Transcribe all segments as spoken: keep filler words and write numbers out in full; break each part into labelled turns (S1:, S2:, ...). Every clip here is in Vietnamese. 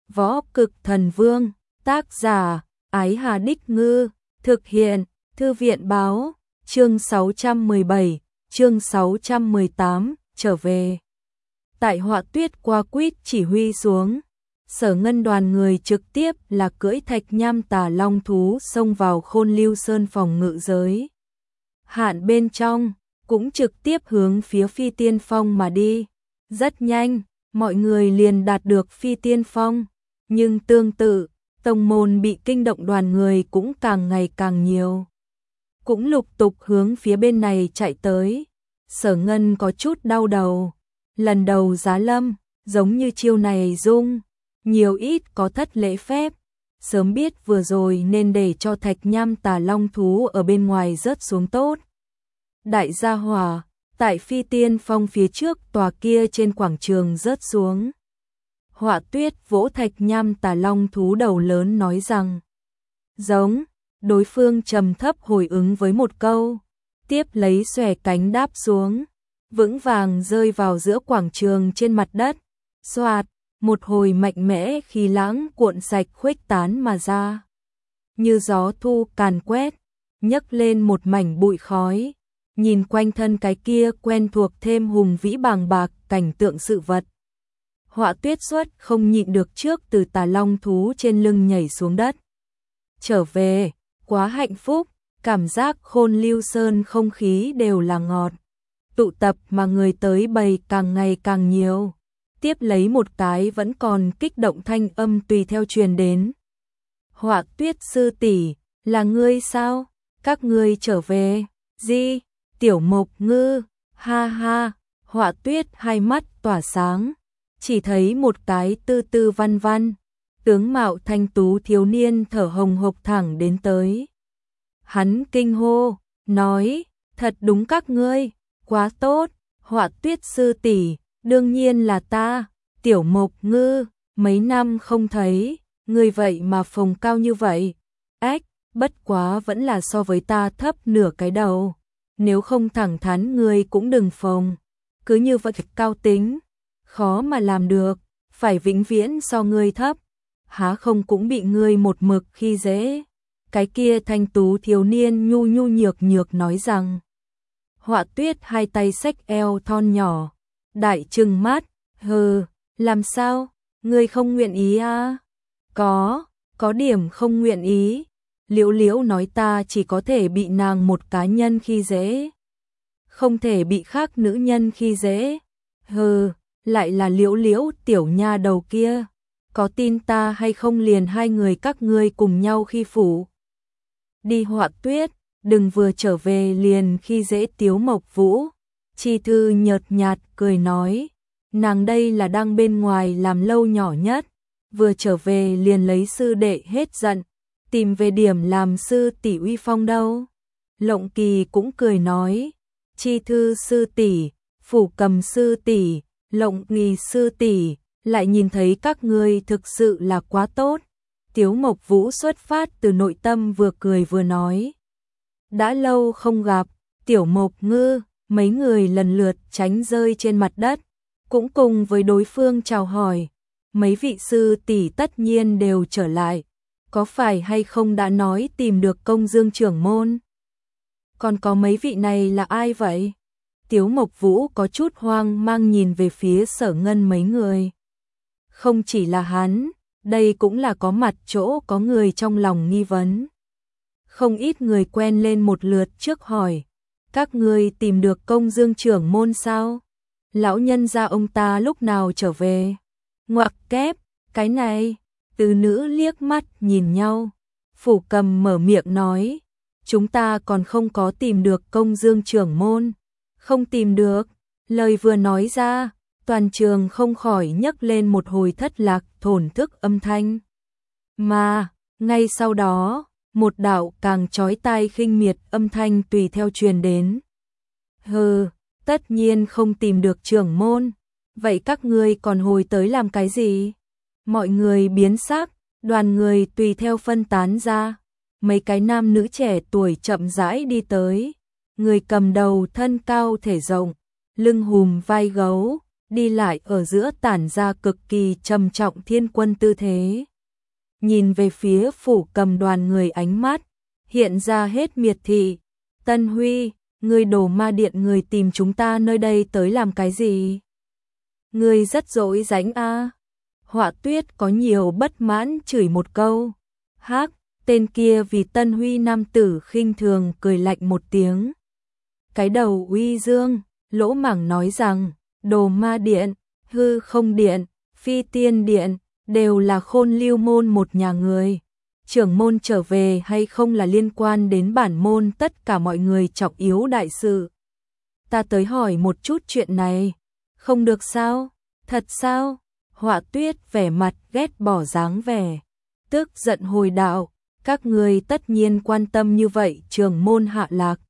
S1: Võ Cực Thần Vương, tác giả, Ái Hà Đích Ngư, thực hiện, Thư viện Báo, chương sáu trăm mười bảy, chương sáu trăm mười tám, trở về. Tại Họa Tuyết qua quýt chỉ huy xuống, Sở Ngân đoàn người trực tiếp là cưỡi thạch nham tà long thú xông vào Khôn Lưu Sơn phòng ngự giới. Hạn bên trong, cũng trực tiếp hướng phía Phi Tiên Phong mà đi. Rất nhanh, mọi người liền đạt được Phi Tiên Phong, nhưng tương tự, tông môn bị kinh động đoàn người cũng càng ngày càng nhiều. Cũng lục tục hướng phía bên này chạy tới. Sở Ngân có chút đau đầu. Lần đầu giá lâm, giống như chiêu này dung, nhiều ít có thất lễ phép. Sớm biết vừa rồi nên để cho thạch nham tà long thú ở bên ngoài rớt xuống tốt. Đại gia hỏa, tại Phi Tiên Phong phía trước tòa kia trên quảng trường rớt xuống. Họa Tuyết vỗ thạch nham tà long thú đầu lớn nói rằng, giống, đối phương trầm thấp hồi ứng với một câu, tiếp lấy xòe cánh đáp xuống, vững vàng rơi vào giữa quảng trường trên mặt đất. Xoạt, một hồi mạnh mẽ khí lãng cuộn sạch khuếch tán mà ra. Như gió thu càn quét, nhấc lên một mảnh bụi khói. Nhìn quanh thân cái kia quen thuộc thêm hùng vĩ bàng bạc cảnh tượng sự vật. Họa Tuyết xuất không nhịn được trước từ tà long thú trên lưng nhảy xuống đất. Trở về, quá hạnh phúc, cảm giác Khôn Lưu Sơn không khí đều là ngọt. Tụ tập mà người tới bầy càng ngày càng nhiều. Tiếp lấy một cái vẫn còn kích động thanh âm tùy theo truyền đến. Họa Tuyết sư tỷ, là ngươi sao? Các ngươi trở về, gì? Tiểu Mộc Ngư, ha ha, Họa Tuyết hai mắt tỏa sáng, chỉ thấy một cái tư tư văn văn, tướng mạo thanh tú thiếu niên thở hồng hộc thẳng đến tới. Hắn kinh hô, nói, thật đúng các ngươi, quá tốt, Họa Tuyết sư tỷ, đương nhiên là ta, Tiểu Mộc Ngư, mấy năm không thấy, ngươi vậy mà phồng cao như vậy, ách, bất quá vẫn là so với ta thấp nửa cái đầu. Nếu không thẳng thắn ngươi cũng đừng phồng, cứ như vậy cao tính, khó mà làm được, phải vĩnh viễn so ngươi thấp, há không cũng bị ngươi một mực khi dễ. Cái kia thanh tú thiếu niên nhu nhu nhược nhược nói rằng. Họa Tuyết hai tay xách eo thon nhỏ, đại trừng mắt, hừ, làm sao, ngươi không nguyện ý à? Có, có điểm không nguyện ý. Liễu Liễu nói ta chỉ có thể bị nàng một cá nhân khi dễ, không thể bị khác nữ nhân khi dễ. Hừ, lại là Liễu Liễu tiểu nha đầu kia, có tin ta hay không liền hai người các ngươi cùng nhau khi phủ. Đi Họa Tuyết, đừng vừa trở về liền khi dễ Tiếu Mộc Vũ. Chi Thư nhợt nhạt cười nói, nàng đây là đang bên ngoài làm lâu nhỏ nhất, vừa trở về liền lấy sư đệ hết giận. Tìm về điểm làm sư tỷ uy phong đâu. Lộng Kỳ cũng cười nói, Chi Thư sư tỷ, Phủ Cầm sư tỷ, Lộng Nghi sư tỷ, lại nhìn thấy các ngươi thực sự là quá tốt. Tiếu Mộc Vũ xuất phát từ nội tâm vừa cười vừa nói, đã lâu không gặp, Tiểu Mộc Ngư, mấy người lần lượt tránh rơi trên mặt đất, cũng cùng với đối phương chào hỏi, mấy vị sư tỷ tất nhiên đều trở lại. Có phải hay không đã nói tìm được Công Dương trưởng môn? Còn có mấy vị này là ai vậy? Tiếu Mộc Vũ có chút hoang mang nhìn về phía Sở Ngân mấy người. Không chỉ là hắn, đây cũng là có mặt chỗ có người trong lòng nghi vấn. Không ít người quen lên một lượt trước hỏi, các ngươi tìm được Công Dương trưởng môn sao? Lão nhân gia ông ta lúc nào trở về? Ngoặc kép, cái này... Tứ nữ liếc mắt nhìn nhau, Phủ Cầm mở miệng nói, chúng ta còn không có tìm được Công Dương trưởng môn, không tìm được, lời vừa nói ra, toàn trường không khỏi nhấc lên một hồi thất lạc thổn thức âm thanh. Mà, ngay sau đó, một đạo càng chói tai khinh miệt âm thanh tùy theo truyền đến. Hừ, tất nhiên không tìm được trưởng môn, vậy các ngươi còn hồi tới làm cái gì? Mọi người biến sắc, đoàn người tùy theo phân tán ra, mấy cái nam nữ trẻ tuổi chậm rãi đi tới, người cầm đầu thân cao thể rộng, lưng hùm vai gấu, đi lại ở giữa tản ra cực kỳ trầm trọng thiên quân tư thế. Nhìn về phía Phủ Cầm đoàn người ánh mắt hiện ra hết miệt thị. Tân Huy, người Đồ Ma Điện người tìm chúng ta nơi đây tới làm cái gì? Người rất dỗi dãnh a. Họa Tuyết có nhiều bất mãn chửi một câu. Hắc, tên kia vì Tân Huy nam tử khinh thường cười lạnh một tiếng. Cái đầu uy dương, lỗ mảng nói rằng, Đồ Ma Điện, Hư Không Điện, Phi Tiên Điện, đều là Khôn Lưu môn một nhà người. Trưởng môn trở về hay không là liên quan đến bản môn tất cả mọi người trọng yếu đại sự. Ta tới hỏi một chút chuyện này. Không được sao? Thật sao? Họa Tuyết vẻ mặt ghét bỏ dáng vẻ. Tức giận hồi đạo, các người tất nhiên quan tâm như vậy trưởng môn hạ lạc.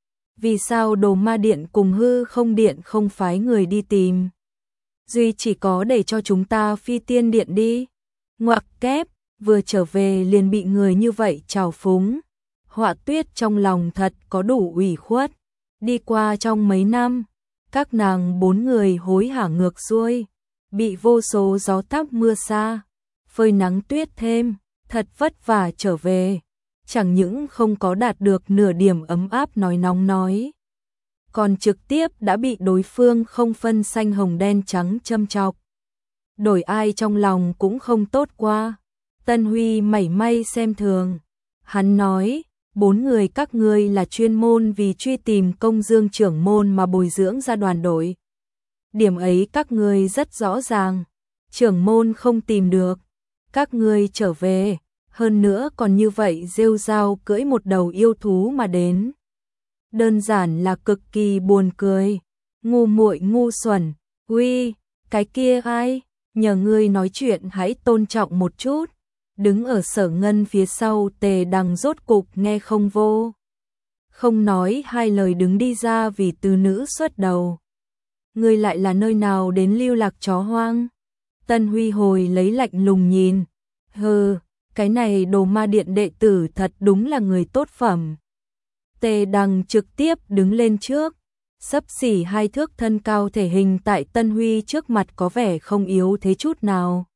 S1: Vì sao Đồ Ma Điện cùng Hư Không Điện không phái người đi tìm? Duy chỉ có để cho chúng ta Phi Tiên Điện đi. Ngoặc kép, vừa trở về liền bị người như vậy trào phúng. Họa Tuyết trong lòng thật có đủ ủy khuất. Đi qua trong mấy năm, các nàng bốn người hối hả ngược xuôi, bị vô số gió táp mưa xa, phơi nắng tuyết thêm, thật vất vả trở về. Chẳng những không có đạt được nửa điểm ấm áp nói nóng nói, còn trực tiếp đã bị đối phương không phân xanh hồng đen trắng châm chọc. Đổi ai trong lòng cũng không tốt qua. Tân Huy mảy may xem thường. Hắn nói, bốn người các ngươi là chuyên môn vì truy tìm Công Dương trưởng môn mà bồi dưỡng ra đoàn đội. Điểm ấy các ngươi rất rõ ràng. Trưởng môn không tìm được, các ngươi trở về, hơn nữa còn như vậy rêu rao cưỡi một đầu yêu thú mà đến. Đơn giản là cực kỳ buồn cười. Ngu muội ngu xuẩn. Uy, cái kia ai? Nhờ ngươi nói chuyện hãy tôn trọng một chút. Đứng ở Sở Ngân phía sau Tề Đằng rốt cục nghe không vô. Không nói hai lời đứng đi ra vì từ nữ xuất đầu. Ngươi lại là nơi nào đến lưu lạc chó hoang? Tân Huy hồi lấy lạnh lùng nhìn. Hừ, cái này Đồ Ma Điện đệ tử thật đúng là người tốt phẩm. Tề Đằng trực tiếp đứng lên trước, xấp xỉ hai thước thân cao thể hình tại Tân Huy trước mặt có vẻ không yếu thế chút nào.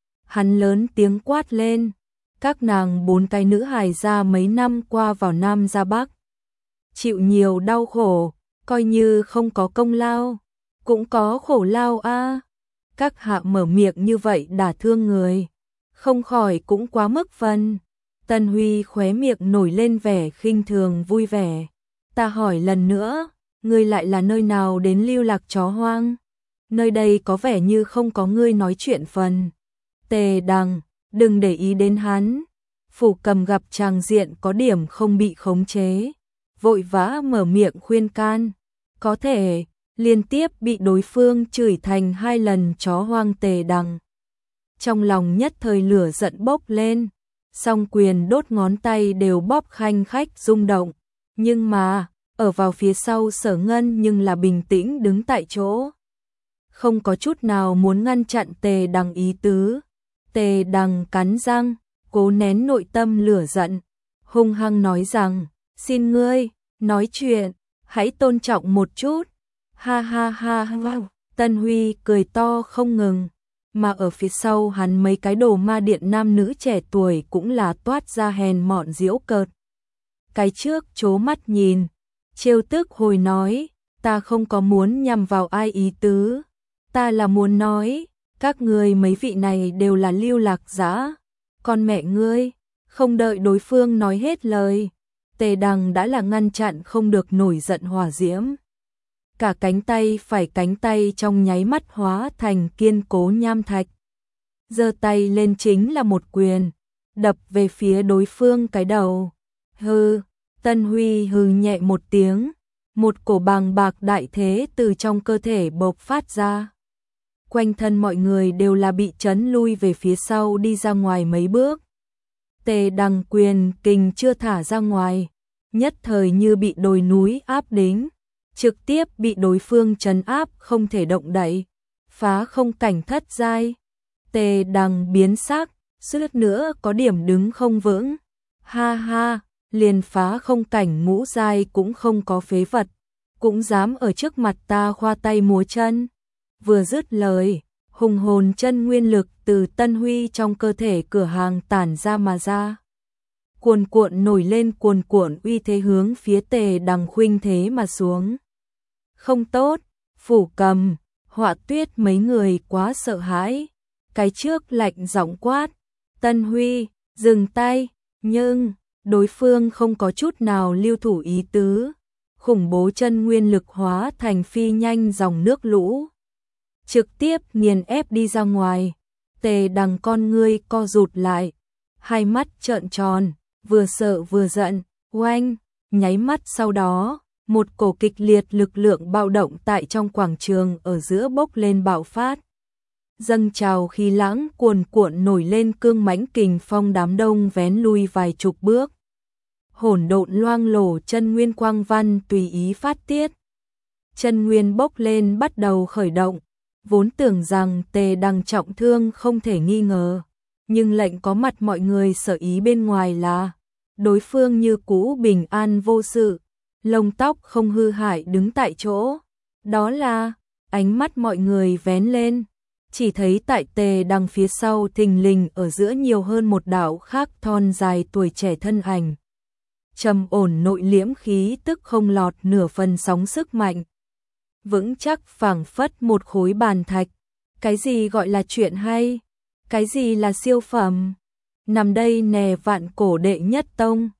S1: Hắn lớn tiếng quát lên, các nàng bốn cái nữ hài ra mấy năm qua vào Nam ra Bắc, chịu nhiều đau khổ, coi như không có công lao, cũng có khổ lao a. Các hạ mở miệng như vậy đả thương người, không khỏi cũng quá mức phần. Tân Huy khóe miệng nổi lên vẻ khinh thường vui vẻ. Ta hỏi lần nữa, ngươi lại là nơi nào đến lưu lạc chó hoang? Nơi đây có vẻ như không có ngươi nói chuyện phần. Tề Đằng, đừng để ý đến hắn. Phủ Cầm gặp tràng diện có điểm không bị khống chế, vội vã mở miệng khuyên can. Có thể, liên tiếp bị đối phương chửi thành hai lần chó hoang. Tề Đằng trong lòng nhất thời lửa giận bốc lên, song quyền đốt ngón tay đều bóp khanh khách rung động. Nhưng mà, ở vào phía sau Sở Ngân nhưng là bình tĩnh đứng tại chỗ, không có chút nào muốn ngăn chặn Tề Đằng ý tứ. Tề Đằng cắn răng, cố nén nội tâm lửa giận, hung hăng nói rằng, xin ngươi, nói chuyện, hãy tôn trọng một chút. Ha ha ha ha, Tân Huy cười to không ngừng, mà ở phía sau hắn mấy cái Đồ Ma Điện nam nữ trẻ tuổi cũng là toát ra hèn mọn giễu cợt. Cái trước chố mắt nhìn, trêu tức hồi nói, ta không có muốn nhằm vào ai ý tứ, ta là muốn nói, các ngươi mấy vị này đều là lưu lạc dã. Con mẹ ngươi, không đợi đối phương nói hết lời, Tề Đằng đã là ngăn chặn không được nổi giận hỏa diễm. Cả cánh tay phải cánh tay trong nháy mắt hóa thành kiên cố nham thạch. Giơ tay lên chính là một quyền, đập về phía đối phương cái đầu. Hừ, Tân Huy hừ nhẹ một tiếng, một cổ bàng bạc đại thế từ trong cơ thể bộc phát ra. Quanh thân mọi người đều là bị chấn lui về phía sau đi ra ngoài mấy bước. Tề Đằng quyền kình chưa thả ra ngoài, nhất thời như bị đồi núi áp đính, trực tiếp bị đối phương trấn áp không thể động đậy, phá không cảnh thất giai. Tề Đằng biến sắc, suýt nữa có điểm đứng không vững. Ha ha, liền phá không cảnh ngũ giai cũng không có phế vật, cũng dám ở trước mặt ta khoa tay múa chân. Vừa dứt lời, hùng hồn chân nguyên lực từ Tân Huy trong cơ thể cửa hàng tản ra mà ra. Cuồn cuộn nổi lên, cuồn cuộn uy thế hướng phía Tề Đằng khuynh thế mà xuống. Không tốt, Phủ Cầm, Họa Tuyết mấy người quá sợ hãi. Cái trước lạnh giọng quát, Tân Huy, dừng tay, nhưng đối phương không có chút nào lưu thủ ý tứ. Khủng bố chân nguyên lực hóa thành phi nhanh dòng nước lũ, trực tiếp nghiền ép đi ra ngoài. Tề Đằng con ngươi co rụt lại, hai mắt trợn tròn, vừa sợ vừa giận. Oanh, nháy mắt sau đó, một cổ kịch liệt lực lượng bạo động tại trong quảng trường ở giữa bốc lên bạo phát. Dâng trào khí lãng cuồn cuộn nổi lên, cương mãnh kình phong đám đông vén lui vài chục bước. Hỗn độn loang lổ chân nguyên quang văn tùy ý phát tiết. Chân nguyên bốc lên bắt đầu khởi động, vốn tưởng rằng Tề Đằng trọng thương không thể nghi ngờ, nhưng lệnh có mặt mọi người sở ý bên ngoài là đối phương như cũ bình an vô sự, lông tóc không hư hại đứng tại chỗ. Đó là, ánh mắt mọi người vén lên, chỉ thấy tại Tề Đằng phía sau thình lình ở giữa nhiều hơn một đạo khác thon dài tuổi trẻ thân ảnh. Trầm ổn nội liễm, khí tức không lọt nửa phần sóng sức mạnh. Vững chắc phảng phất một khối bàn thạch. Cái gì gọi là chuyện hay? Cái gì là siêu phẩm? Nằm đây nè vạn cổ đệ nhất tông.